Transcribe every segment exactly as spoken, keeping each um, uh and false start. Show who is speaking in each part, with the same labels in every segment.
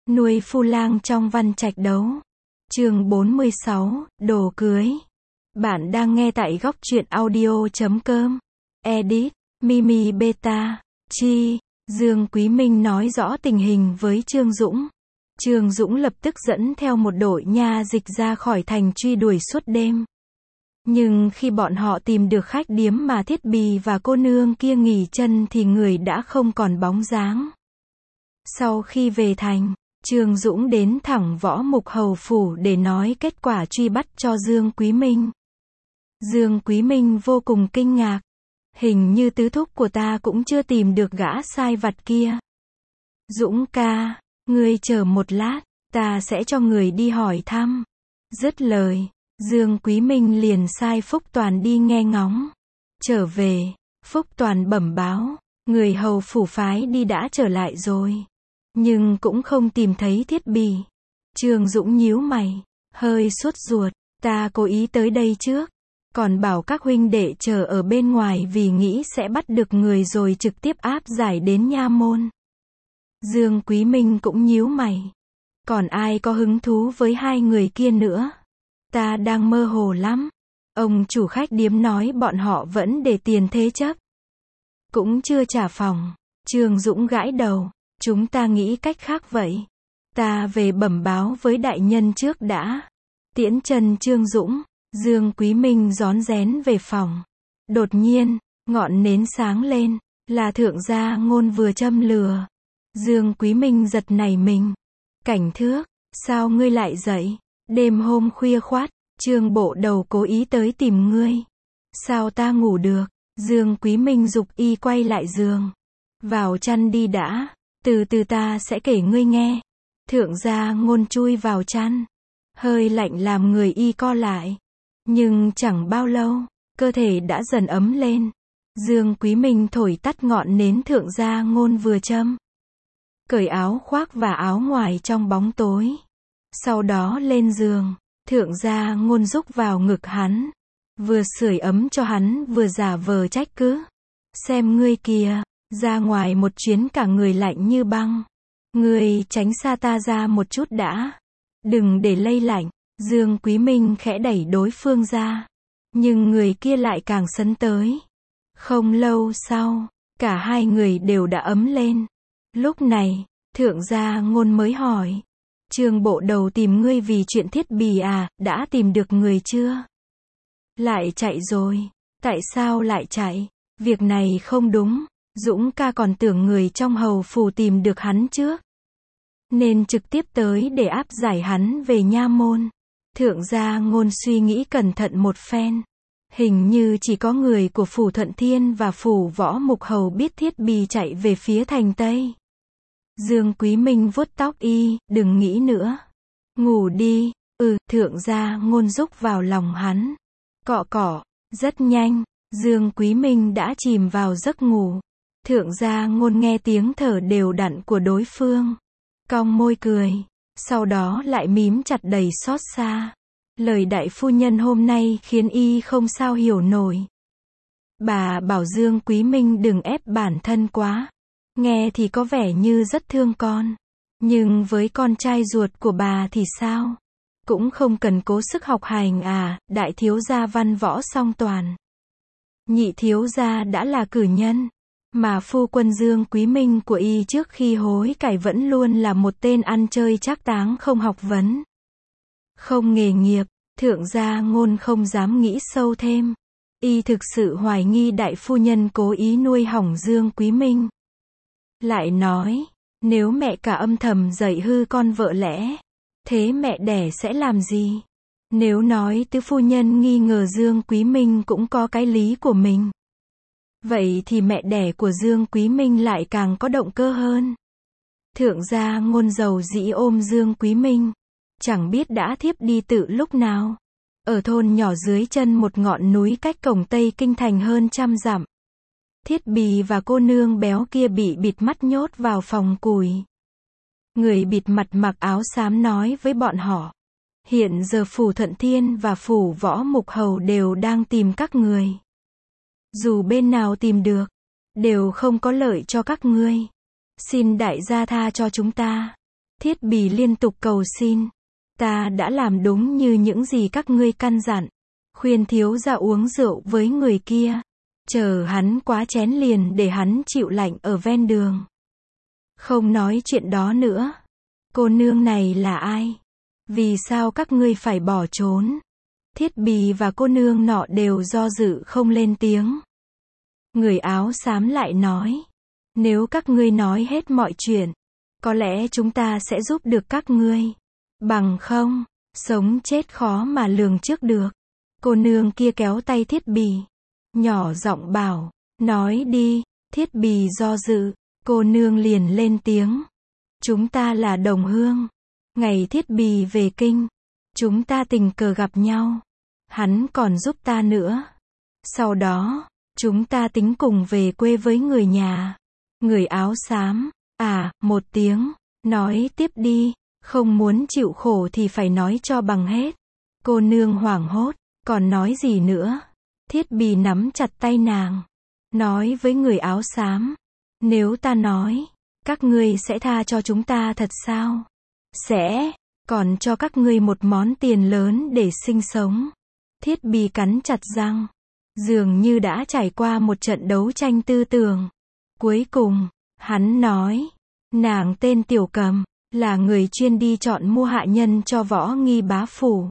Speaker 1: Nuôi phu lang trong văn trạch đấu. Chương bốn mươi sáu, đồ cưới. Bạn đang nghe tại góc truyện audio chấm com. Edit, Mimi Beta, Chi. Dương Quý Minh nói rõ tình hình với Trương Dũng. Trương Dũng lập tức dẫn theo một đội nha dịch ra khỏi thành truy đuổi suốt đêm. Nhưng khi bọn họ tìm được khách điếm mà Thiết Bì và cô nương kia nghỉ chân thì người đã không còn bóng dáng. Sau khi về thành, Trương Dũng đến thẳng Võ Mục Hầu phủ để nói kết quả truy bắt cho Dương Quý Minh. Dương Quý Minh vô cùng kinh ngạc. Hình như tứ thúc của ta cũng chưa tìm được gã sai vặt kia. Dũng ca, ngươi chờ một lát, ta sẽ cho người đi hỏi thăm. Dứt lời, Dương Quý Minh liền sai Phúc Toàn đi nghe ngóng. Trở về, Phúc Toàn bẩm báo, người hầu phủ phái đi đã trở lại rồi. Nhưng cũng không tìm thấy Thiết Bì. Trương Dũng nhíu mày, hơi sốt ruột, ta cố ý tới đây trước, còn bảo các huynh đệ chờ ở bên ngoài vì nghĩ sẽ bắt được người rồi trực tiếp áp giải đến nha môn. Dương Quý Minh cũng nhíu mày, còn ai có hứng thú với hai người kia nữa? Ta đang mơ hồ lắm. Ông chủ khách điếm nói bọn họ vẫn để tiền thế chấp, cũng chưa trả phòng. Trương Dũng gãi đầu, chúng ta nghĩ cách khác vậy. Ta về bẩm báo với đại nhân trước đã. Tiễn chân Trương Dũng, Dương Quý Minh rón rén về phòng. Đột nhiên, ngọn nến sáng lên, là thượng gia Ngôn vừa châm lửa. Dương Quý Minh giật nảy mình. Cảnh Thước, sao ngươi lại dậy? Đêm hôm khuya khoắt, Trương bộ đầu cố ý tới tìm ngươi. Sao ta ngủ được? Dương Quý Minh giục y quay lại giường. Vào chăn đi đã, từ từ ta sẽ kể ngươi nghe. Thượng gia Ngôn chui vào chăn. Hơi lạnh làm người y co lại. Nhưng chẳng bao lâu, cơ thể đã dần ấm lên. Dương Quý Minh thổi tắt ngọn nến thượng gia Ngôn vừa châm. Cởi áo khoác và áo ngoài trong bóng tối. Sau đó lên giường, thượng gia Ngôn rúc vào ngực hắn. Vừa sưởi ấm cho hắn vừa giả vờ trách cứ. Xem ngươi kìa, ra ngoài một chuyến cả người lạnh như băng. Ngươi tránh xa ta ra một chút đã. Đừng để lây lạnh. Dương Quý Minh khẽ đẩy đối phương ra. Nhưng người kia lại càng sấn tới. Không lâu sau, cả hai người đều đã ấm lên. Lúc này, thượng gia Ngôn mới hỏi. Trương bộ đầu tìm ngươi vì chuyện Thiết Bì à, đã tìm được người chưa? Lại chạy rồi. Tại sao lại chạy? Việc này không đúng. Dũng ca còn tưởng người trong hầu phủ tìm được hắn trước, nên trực tiếp tới để áp giải hắn về nha môn. Thượng gia Ngôn suy nghĩ cẩn thận một phen. Hình như chỉ có người của phủ Thuận Thiên và phủ Võ Mục Hầu biết Thiết Bì chạy về phía thành Tây. Dương Quý Minh vuốt tóc y, đừng nghĩ nữa. Ngủ đi. Ừ, thượng gia Ngôn rúc vào lòng hắn. Cọ cọ. Rất nhanh, Dương Quý Minh đã chìm vào giấc ngủ. Thượng gia Ngôn nghe tiếng thở đều đặn của đối phương, cong môi cười, sau đó lại mím chặt đầy xót xa. Lời đại phu nhân hôm nay khiến y không sao hiểu nổi. Bà bảo Dương Quý Minh đừng ép bản thân quá. Nghe thì có vẻ như rất thương con. Nhưng với con trai ruột của bà thì sao? Cũng không cần cố sức học hành à, đại thiếu gia văn võ song toàn. Nhị thiếu gia đã là cử nhân. Mà phu quân Dương Quý Minh của y trước khi hối cải vẫn luôn là một tên ăn chơi trác táng không học vấn, không nghề nghiệp. Thượng gia Ngôn không dám nghĩ sâu thêm. Y thực sự hoài nghi đại phu nhân cố ý nuôi hỏng Dương Quý Minh. Lại nói, nếu mẹ cả âm thầm dạy hư con vợ lẽ, thế mẹ đẻ sẽ làm gì? Nếu nói tứ phu nhân nghi ngờ Dương Quý Minh cũng có cái lý của mình, vậy thì mẹ đẻ của Dương Quý Minh lại càng có động cơ hơn. Thượng gia Ngôn dầu dĩ ôm Dương Quý Minh, chẳng biết đã thiếp đi từ lúc nào. Ở thôn nhỏ dưới chân một ngọn núi cách cổng Tây Kinh thành hơn trăm dặm. Thiết Bì và cô nương béo kia bị bịt mắt nhốt vào phòng củi. Người bịt mặt mặc áo xám nói với bọn họ, hiện giờ phủ Thuận Thiên và phủ Võ Mục Hầu đều đang tìm các người. Dù bên nào tìm được, đều không có lợi cho các ngươi. Xin đại gia tha cho chúng ta. Thiết Bì liên tục cầu xin. Ta đã làm đúng như những gì các ngươi căn dặn. Khuyên thiếu gia uống rượu với người kia. Chờ hắn quá chén liền để hắn chịu lạnh ở ven đường. Không nói chuyện đó nữa. Cô nương này là ai? Vì sao các ngươi phải bỏ trốn? Thiết Bì và cô nương nọ đều do dự không lên tiếng. Người áo xám lại nói. Nếu các ngươi nói hết mọi chuyện, có lẽ chúng ta sẽ giúp được các ngươi. Bằng không, sống chết khó mà lường trước được. Cô nương kia kéo tay Thiết Bì. Nhỏ giọng bảo, nói đi. Thiết Bì do dự. Cô nương liền lên tiếng. Chúng ta là đồng hương. Ngày Thiết Bì về kinh, chúng ta tình cờ gặp nhau. Hắn còn giúp ta nữa. Sau đó, chúng ta tính cùng về quê với người nhà. Người áo xám, à, một tiếng, nói tiếp đi, không muốn chịu khổ thì phải nói cho bằng hết. Cô nương hoảng hốt, còn nói gì nữa? Thiết Bì nắm chặt tay nàng, nói với người áo xám, nếu ta nói, các ngươi sẽ tha cho chúng ta thật sao? Sẽ, còn cho các ngươi một món tiền lớn để sinh sống. Thiết Bì cắn chặt răng, dường như đã trải qua một trận đấu tranh tư tưởng. Cuối cùng, hắn nói, nàng tên Tiểu Cầm, là người chuyên đi chọn mua hạ nhân cho Võ Nghi bá phủ.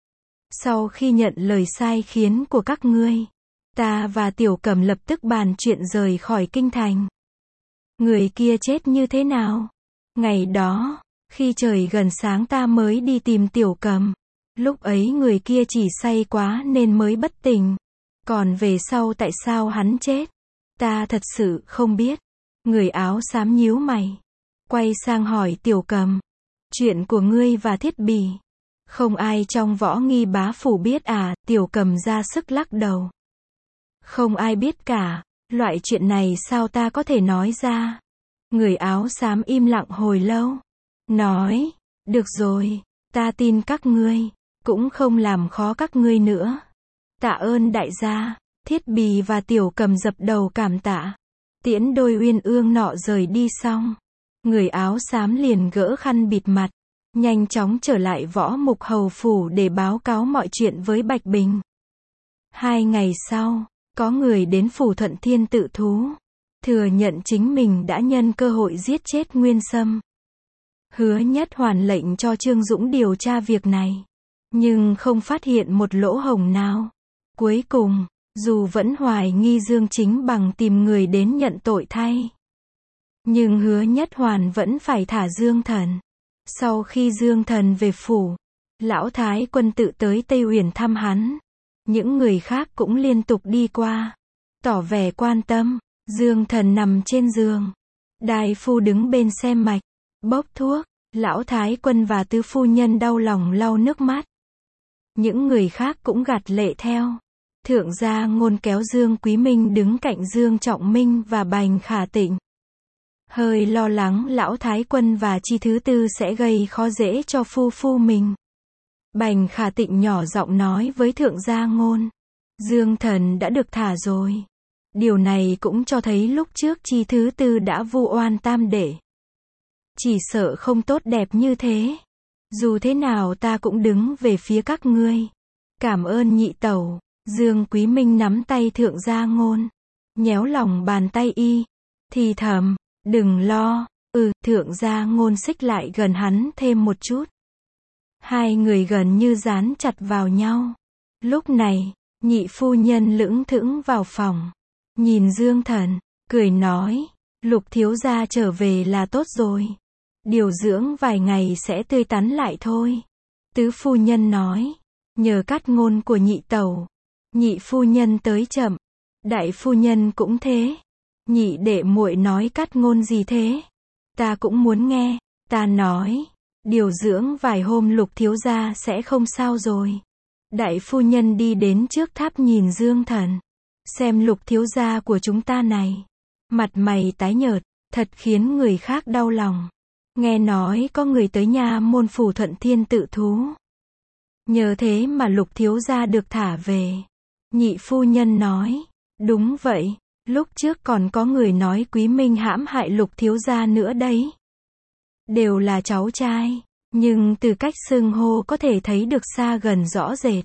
Speaker 1: Sau khi nhận lời sai khiến của các ngươi, ta và Tiểu Cầm lập tức bàn chuyện rời khỏi kinh thành. Người kia chết như thế nào? Ngày đó, khi trời gần sáng ta mới đi tìm Tiểu Cầm. Lúc ấy người kia chỉ say quá nên mới bất tỉnh. Còn về sau tại sao hắn chết? Ta thật sự không biết. Người áo xám nhíu mày. Quay sang hỏi Tiểu Cầm. Chuyện của ngươi và Thiết Bì. Không ai trong Võ Nghi bá phủ biết à? Tiểu Cầm ra sức lắc đầu. Không ai biết cả. Loại chuyện này sao ta có thể nói ra? Người áo xám im lặng hồi lâu. Nói. Được rồi. Ta tin các ngươi. Cũng không làm khó các ngươi nữa. Tạ ơn đại gia. Thiết Bì và Tiểu Cầm dập đầu cảm tạ. Tiễn đôi uyên ương nọ rời đi xong. Người áo xám liền gỡ khăn bịt mặt. Nhanh chóng trở lại Võ Mục Hầu phủ để báo cáo mọi chuyện với Bạch Bình. Hai ngày sau, có người đến phủ Thuận Thiên tự thú. Thừa nhận chính mình đã nhân cơ hội giết chết Nguyên Sâm. Hứa Nhất Hoàn lệnh cho Trương Dũng điều tra việc này. Nhưng không phát hiện một lỗ hổng nào. Cuối cùng, dù vẫn hoài nghi Dương Chính Bằng tìm người đến nhận tội thay. Nhưng Hứa Nhất Hoàn vẫn phải thả Dương Thần. Sau khi Dương Thần về phủ, Lão Thái Quân tự tới Tây Uyển thăm hắn. Những người khác cũng liên tục đi qua, tỏ vẻ quan tâm. Dương Thần nằm trên giường. Đại phu đứng bên xem mạch, bốc thuốc. Lão Thái Quân và tứ phu nhân đau lòng lau nước mắt. Những người khác cũng gạt lệ theo. Thượng gia Ngôn kéo Dương Quý Minh đứng cạnh Dương Trọng Minh và Bành Khả Tịnh. Hơi lo lắng Lão Thái Quân và Chi Thứ Tư sẽ gây khó dễ cho phu phu mình. Bành Khả Tịnh nhỏ giọng nói với Thượng gia Ngôn. Dương Thần đã được thả rồi. Điều này cũng cho thấy lúc trước Chi Thứ Tư đã vu oan tam đệ. Chỉ sợ không tốt đẹp như thế. Dù thế nào ta cũng đứng về phía các ngươi. Cảm ơn nhị tẩu. Dương Quý Minh nắm tay Thượng gia Ngôn, nhéo lòng bàn tay y, thì thầm, đừng lo. Ừ, Thượng gia Ngôn xích lại gần hắn thêm một chút. Hai người gần như dán chặt vào nhau. Lúc này, nhị phu nhân lững thững vào phòng, nhìn Dương Thần, cười nói, Lục thiếu gia trở về là tốt rồi. Điều dưỡng vài ngày sẽ tươi tắn lại thôi. Tứ phu nhân nói, nhờ cát ngôn của nhị tẩu. Nhị phu nhân tới chậm. Đại phu nhân cũng thế. Nhị đệ muội nói cát ngôn gì thế? Ta cũng muốn nghe. Ta nói, điều dưỡng vài hôm Lục thiếu gia sẽ không sao rồi. Đại phu nhân đi đến trước tháp nhìn Dương Thần. Xem Lục thiếu gia của chúng ta này. Mặt mày tái nhợt, thật khiến người khác đau lòng. Nghe nói có người tới nhà môn phủ Thuận Thiên tự thú. Nhờ thế mà Lục thiếu gia được thả về. Nhị phu nhân nói, đúng vậy, lúc trước còn có người nói Quý Minh hãm hại Lục thiếu gia nữa đấy. đều là cháu trai, nhưng từ cách xưng hô có thể thấy được xa gần rõ rệt.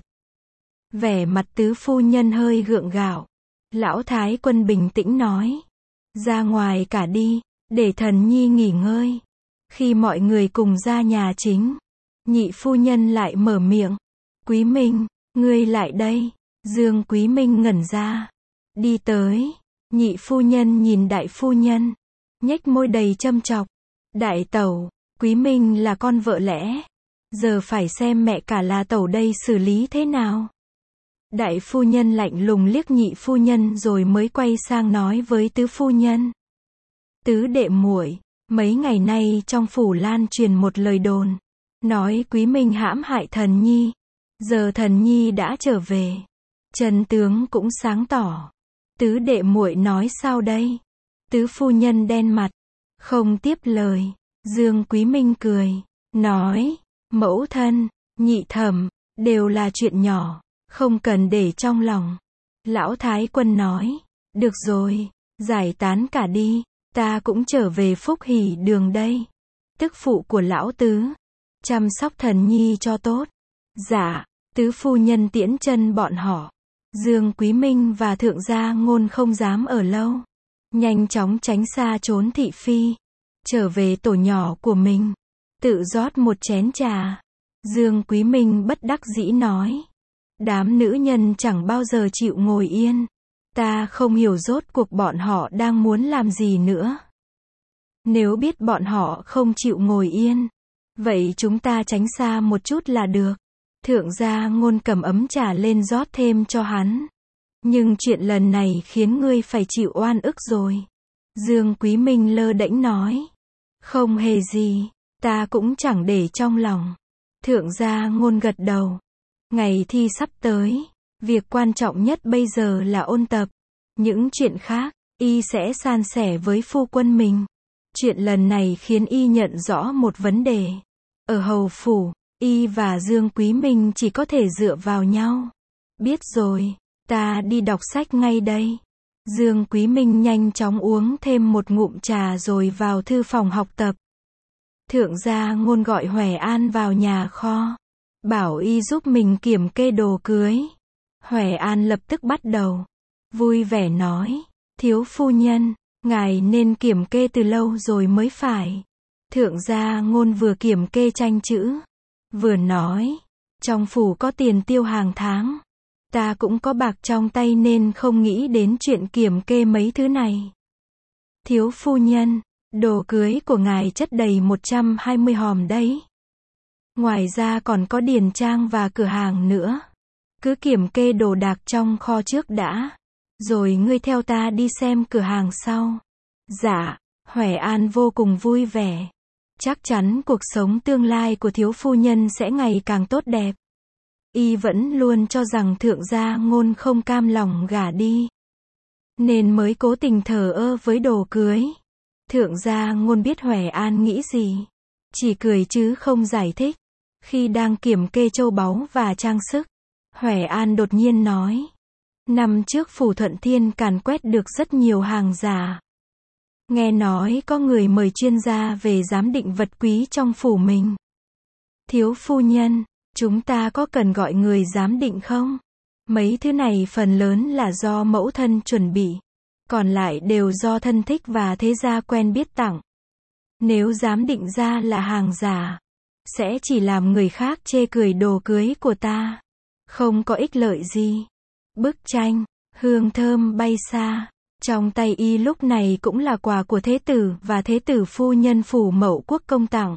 Speaker 1: Vẻ mặt tứ phu nhân hơi gượng gạo. Lão Thái Quân bình tĩnh nói. Ra ngoài cả đi, để thần nhi nghỉ ngơi. Khi mọi người cùng ra nhà chính, nhị phu nhân lại mở miệng. Quý Minh, ngươi lại đây. Dương Quý Minh ngẩn ra. Đi tới. Nhị phu nhân nhìn đại phu nhân, nhếch môi đầy châm chọc. Đại tẩu, Quý Minh là con vợ lẽ. Giờ phải xem mẹ cả là tẩu đây xử lý thế nào. Đại phu nhân lạnh lùng liếc nhị phu nhân rồi mới quay sang nói với tứ phu nhân. Tứ đệ muội, mấy ngày nay trong phủ lan truyền một lời đồn, nói Quý Minh hãm hại thần nhi. Giờ thần nhi đã trở về, chân tướng cũng sáng tỏ. Tứ đệ muội nói sao đây? Tứ phu nhân đen mặt, không tiếp lời. Dương Quý Minh cười, nói, mẫu thân, nhị thẩm, đều là chuyện nhỏ, không cần để trong lòng. Lão Thái Quân nói, được rồi, giải tán cả đi, ta cũng trở về Phúc Hỷ Đường đây. Tức phụ của lão tứ, chăm sóc thần nhi cho tốt. Dạ, tứ phu nhân tiễn chân bọn họ. Dương Quý Minh và Thượng Gia Ngôn không dám ở lâu, nhanh chóng tránh xa trốn thị phi, trở về tổ nhỏ của mình, tự rót một chén trà. Dương Quý Minh bất đắc dĩ nói, đám nữ nhân chẳng bao giờ chịu ngồi yên, ta không hiểu rốt cuộc bọn họ đang muốn làm gì nữa. Nếu biết bọn họ không chịu ngồi yên, vậy chúng ta tránh xa một chút là được. Thượng Gia Ngôn cầm ấm trà lên rót thêm cho hắn. Nhưng chuyện lần này khiến ngươi phải chịu oan ức rồi. Dương Quý Minh lơ đễnh nói. Không hề gì, ta cũng chẳng để trong lòng. Thượng Gia Ngôn gật đầu. Ngày thi sắp tới, việc quan trọng nhất bây giờ là ôn tập. Những chuyện khác, y sẽ san sẻ với phu quân mình. Chuyện lần này khiến y nhận rõ một vấn đề. Ở hầu phủ, y và Dương Quý Minh chỉ có thể dựa vào nhau. Biết rồi, ta đi đọc sách ngay đây. Dương Quý Minh nhanh chóng uống thêm một ngụm trà rồi vào thư phòng học tập. Thượng Gia Ngôn gọi Hoè An vào nhà kho, bảo y giúp mình kiểm kê đồ cưới. Hoè An lập tức bắt đầu, vui vẻ nói, thiếu phu nhân, ngài nên kiểm kê từ lâu rồi mới phải. Thượng Gia Ngôn vừa kiểm kê tranh chữ, vừa nói, trong phủ có tiền tiêu hàng tháng, ta cũng có bạc trong tay nên không nghĩ đến chuyện kiểm kê mấy thứ này. Thiếu phu nhân, đồ cưới của ngài chất đầy một trăm hai mươi hòm đấy. Ngoài ra còn có điền trang và cửa hàng nữa. Cứ kiểm kê đồ đạc trong kho trước đã, rồi ngươi theo ta đi xem cửa hàng sau. Dạ, Hoè An vô cùng vui vẻ. Chắc chắn cuộc sống tương lai của thiếu phu nhân sẽ ngày càng tốt đẹp. Y vẫn luôn cho rằng Thượng Gia Ngôn không cam lòng gả đi, nên mới cố tình thờ ơ với đồ cưới. Thượng Gia Ngôn biết Hoè An nghĩ gì, chỉ cười chứ không giải thích. Khi đang kiểm kê châu báu và trang sức, Hoè An đột nhiên nói, năm trước phủ Thuận Thiên càn quét được rất nhiều hàng giả. Nghe nói có người mời chuyên gia về giám định vật quý trong phủ mình. Thiếu phu nhân, chúng ta có cần gọi người giám định không? Mấy thứ này phần lớn là do mẫu thân chuẩn bị, còn lại đều do thân thích và thế gia quen biết tặng. Nếu giám định ra là hàng giả, sẽ chỉ làm người khác chê cười đồ cưới của ta, không có ích lợi gì. Bức tranh, hương thơm bay xa, trong tay y lúc này cũng là quà của thế tử và thế tử phu nhân phủ Mậu Quốc công tặng.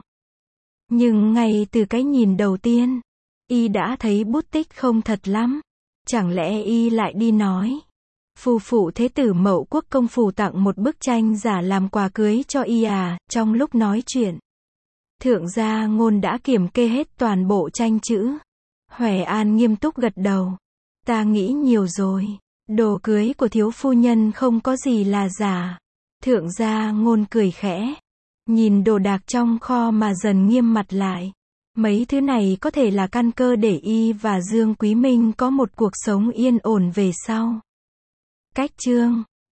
Speaker 1: Nhưng ngay từ cái nhìn đầu tiên, y đã thấy bút tích không thật lắm. Chẳng lẽ y lại đi nói, phu phụ thế tử Mậu Quốc công phủ tặng một bức tranh giả làm quà cưới cho y à? Trong lúc nói chuyện, Thượng Gia Ngôn đã kiểm kê hết toàn bộ tranh chữ. Hoè An nghiêm túc gật đầu. Ta nghĩ nhiều rồi. Đồ cưới của thiếu phu nhân không có gì là giả. Thượng Gia Ngôn cười khẽ, nhìn đồ đạc trong kho mà dần nghiêm mặt lại. Mấy thứ này có thể là căn cơ để y và Dương Quý Minh có một cuộc sống yên ổn về sau. Cách chương